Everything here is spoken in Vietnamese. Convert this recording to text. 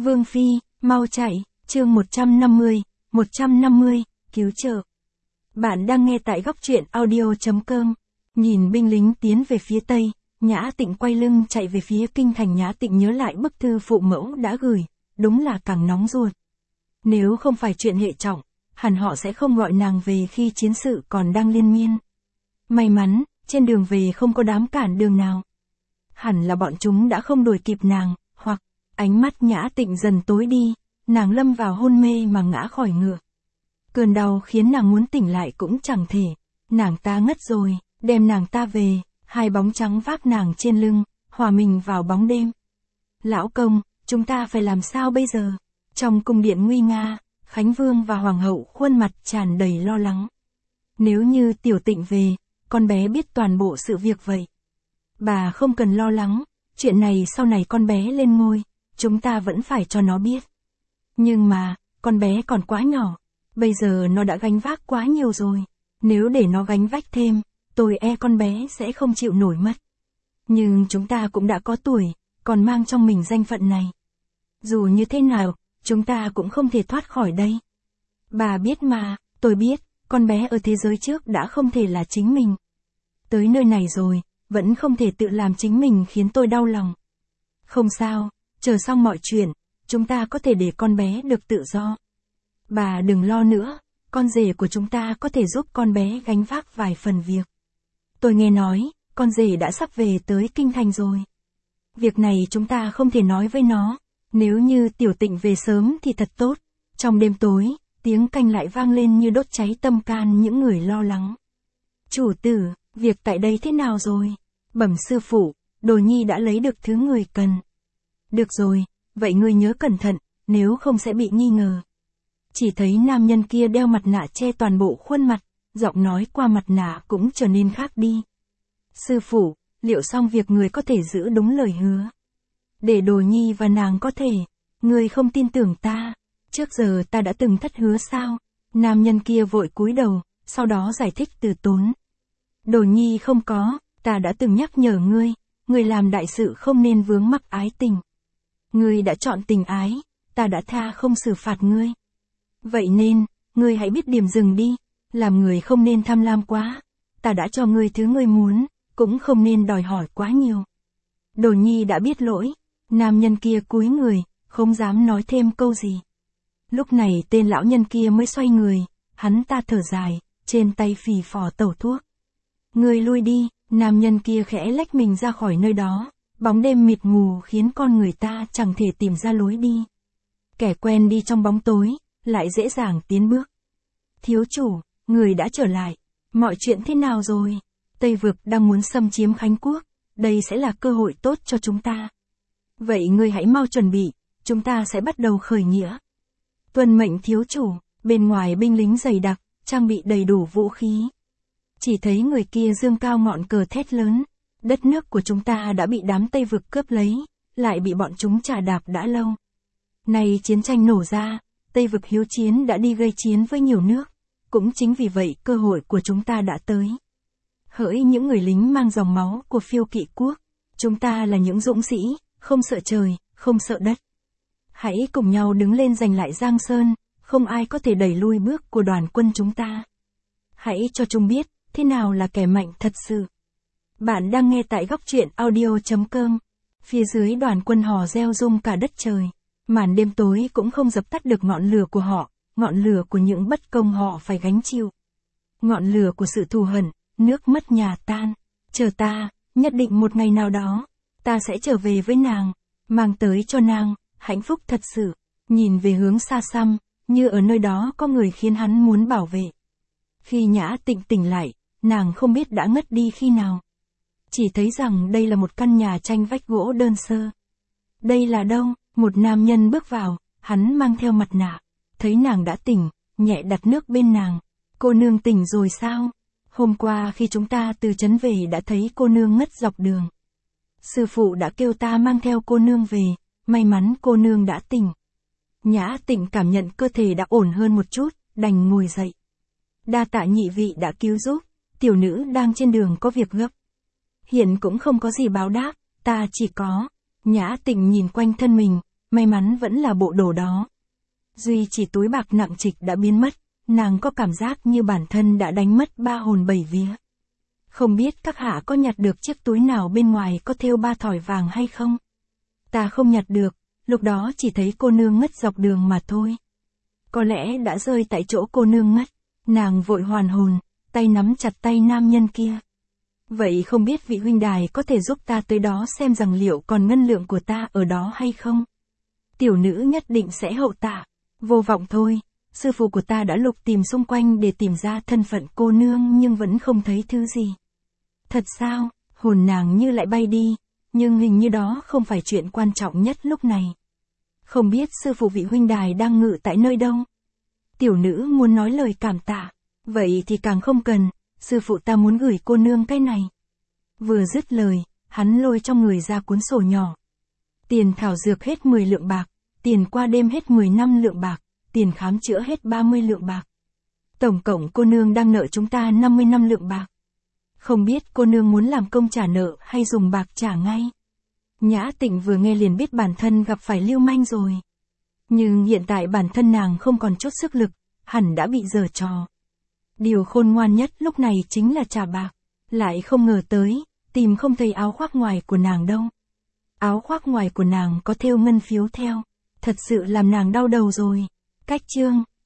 Vương Phi, mau chạy, chương 150, cứu trợ. Bạn đang nghe tại góc truyện audio.com. Nhìn binh lính tiến về phía tây, Nhã Tịnh quay lưng chạy về phía kinh thành. Nhã Tịnh nhớ lại bức thư phụ mẫu đã gửi, đúng là càng nóng ruột. Nếu không phải chuyện hệ trọng, hẳn họ sẽ không gọi nàng về khi chiến sự còn đang liên miên. May mắn, trên đường về không có đám cản đường nào. Hẳn là bọn chúng đã không đuổi kịp nàng, hoặc, ánh mắt Nhã Tịnh dần tối đi, nàng lâm vào hôn mê mà ngã khỏi ngựa. Cơn đau khiến nàng muốn tỉnh lại cũng chẳng thể, nàng ta ngất rồi, đem nàng ta về, hai bóng trắng vác nàng trên lưng, hòa mình vào bóng đêm. Lão công, chúng ta phải làm sao bây giờ? Trong cung điện nguy nga, Khánh Vương và Hoàng hậu khuôn mặt tràn đầy lo lắng. Nếu như Tiểu Tịnh về, con bé biết toàn bộ sự việc vậy. Bà không cần lo lắng, chuyện này sau này con bé lên ngôi, chúng ta vẫn phải cho nó biết. Nhưng mà, con bé còn quá nhỏ, bây giờ nó đã gánh vác quá nhiều rồi. Nếu để nó gánh vác thêm, tôi e con bé sẽ không chịu nổi mất. Nhưng chúng ta cũng đã có tuổi, còn mang trong mình danh phận này. Dù như thế nào, chúng ta cũng không thể thoát khỏi đây. Bà biết mà, tôi biết, con bé ở thế giới trước đã không thể là chính mình. Tới nơi này rồi, vẫn không thể tự làm chính mình khiến tôi đau lòng. Không sao, chờ xong mọi chuyện, chúng ta có thể để con bé được tự do. Bà đừng lo nữa, con rể của chúng ta có thể giúp con bé gánh vác vài phần việc. Tôi nghe nói, con rể đã sắp về tới kinh thành rồi. Việc này chúng ta không thể nói với nó, nếu như Tiểu Tịnh về sớm thì thật tốt. Trong đêm tối, tiếng canh lại vang lên như đốt cháy tâm can những người lo lắng. Chủ tử, việc tại đây thế nào rồi? Bẩm sư phụ, Đồ Nhi đã lấy được thứ người cần. Được rồi, vậy ngươi nhớ cẩn thận, nếu không sẽ bị nghi ngờ. Chỉ thấy nam nhân kia đeo mặt nạ che toàn bộ khuôn mặt, giọng nói qua mặt nạ cũng trở nên khác đi. Sư phụ, liệu xong việc người có thể giữ đúng lời hứa? Để Đồ Nhi và nàng có thể, người không tin tưởng ta, trước giờ ta đã từng thất hứa sao? Nam nhân kia vội cúi đầu, sau đó giải thích từ tốn. Đồ Nhi không có, ta đã từng nhắc nhở ngươi làm đại sự không nên vướng mắc ái tình. Ngươi đã chọn tình ái, ta đã tha không xử phạt ngươi. Vậy nên, ngươi hãy biết điểm dừng đi, làm người không nên tham lam quá, ta đã cho ngươi thứ ngươi muốn, cũng không nên đòi hỏi quá nhiều. Đồ Nhi đã biết lỗi, nam nhân kia cúi người, không dám nói thêm câu gì. Lúc này tên lão nhân kia mới xoay người, hắn ta thở dài, trên tay phì phò tẩu thuốc. Ngươi lui đi, nam nhân kia khẽ lách mình ra khỏi nơi đó, bóng đêm mịt mù khiến con người ta chẳng thể tìm ra lối đi. Kẻ quen đi trong bóng tối, lại dễ dàng tiến bước. Thiếu chủ, người đã trở lại, mọi chuyện thế nào rồi? Tây Vực đang muốn xâm chiếm Khánh Quốc, đây sẽ là cơ hội tốt cho chúng ta. Vậy ngươi hãy mau chuẩn bị, chúng ta sẽ bắt đầu khởi nghĩa. Tuân mệnh thiếu chủ, bên ngoài binh lính dày đặc, trang bị đầy đủ vũ khí. Chỉ thấy người kia giương cao ngọn cờ thét lớn, đất nước của chúng ta đã bị đám Tây Vực cướp lấy, lại bị bọn chúng trà đạp đã lâu. Nay chiến tranh nổ ra, Tây Vực hiếu chiến đã đi gây chiến với nhiều nước, cũng chính vì vậy cơ hội của chúng ta đã tới. Hỡi những người lính mang dòng máu của Phiêu Kỵ quốc, chúng ta là những dũng sĩ, không sợ trời, không sợ đất. Hãy cùng nhau đứng lên giành lại Giang Sơn, không ai có thể đẩy lui bước của đoàn quân chúng ta. Hãy cho chúng biết, thế nào là kẻ mạnh thật sự. Bạn đang nghe tại góc truyện audio.com. Phía dưới đoàn quân hò reo rung cả đất trời. Màn đêm tối cũng không dập tắt được ngọn lửa của họ, ngọn lửa của những bất công họ phải gánh chịu. Ngọn lửa của sự thù hận, nước mất nhà tan. Chờ ta, nhất định một ngày nào đó, ta sẽ trở về với nàng, mang tới cho nàng hạnh phúc thật sự. Nhìn về hướng xa xăm, như ở nơi đó có người khiến hắn muốn bảo vệ. Khi Nhã Tịnh tỉnh lại, nàng không biết đã ngất đi khi nào. Chỉ thấy rằng đây là một căn nhà tranh vách gỗ đơn sơ. Đây là đâu? Một nam nhân bước vào, hắn mang theo mặt nạ. Thấy nàng đã tỉnh, nhẹ đặt nước bên nàng. Cô nương tỉnh rồi sao? Hôm qua khi chúng ta từ trấn về đã thấy cô nương ngất dọc đường. Sư phụ đã kêu ta mang theo cô nương về, may mắn cô nương đã tỉnh. Nhã Tịnh cảm nhận cơ thể đã ổn hơn một chút, đành ngồi dậy. Đa tạ nhị vị đã cứu giúp, tiểu nữ đang trên đường có việc gấp. Hiện cũng không có gì báo đáp, ta chỉ có. Nhã Tịnh nhìn quanh thân mình, may mắn vẫn là bộ đồ đó. Duy chỉ túi bạc nặng trịch đã biến mất, nàng có cảm giác như bản thân đã đánh mất 3 hồn 7 vía. Không biết các hạ có nhặt được chiếc túi nào bên ngoài có thêu 3 thỏi vàng hay không? Ta không nhặt được, lúc đó chỉ thấy cô nương ngất dọc đường mà thôi. Có lẽ đã rơi tại chỗ cô nương ngất, nàng vội hoàn hồn, tay nắm chặt tay nam nhân kia. Vậy không biết vị huynh đài có thể giúp ta tới đó xem rằng liệu còn ngân lượng của ta ở đó hay không? Tiểu nữ nhất định sẽ hậu tạ. Vô vọng thôi, sư phụ của ta đã lục tìm xung quanh để tìm ra thân phận cô nương nhưng vẫn không thấy thứ gì. Thật sao? Hồn nàng như lại bay đi, nhưng hình như đó không phải chuyện quan trọng nhất lúc này. Không biết sư phụ vị huynh đài đang ngự tại nơi đâu? Tiểu nữ muốn nói lời cảm tạ. Vậy thì càng không cần, sư phụ ta muốn gửi cô nương cái này. Vừa dứt lời, hắn lôi trong người ra cuốn sổ nhỏ. Tiền thảo dược hết 10 lượng bạc, tiền qua đêm hết 10 năm lượng bạc, tiền khám chữa hết 30 lượng bạc. Tổng cộng cô nương đang nợ chúng ta 50 năm lượng bạc. Không biết cô nương muốn làm công trả nợ hay dùng bạc trả ngay. Nhã Tịnh vừa nghe liền biết bản thân gặp phải lưu manh rồi. Nhưng hiện tại bản thân nàng không còn chút sức lực, hẳn đã bị giở trò. Điều khôn ngoan nhất lúc này chính là trả bạc. Lại không ngờ tới, tìm không thấy áo khoác ngoài của nàng đâu. Áo khoác ngoài của nàng có thêu ngân phiếu theo. Thật sự làm nàng đau đầu rồi. Cách chương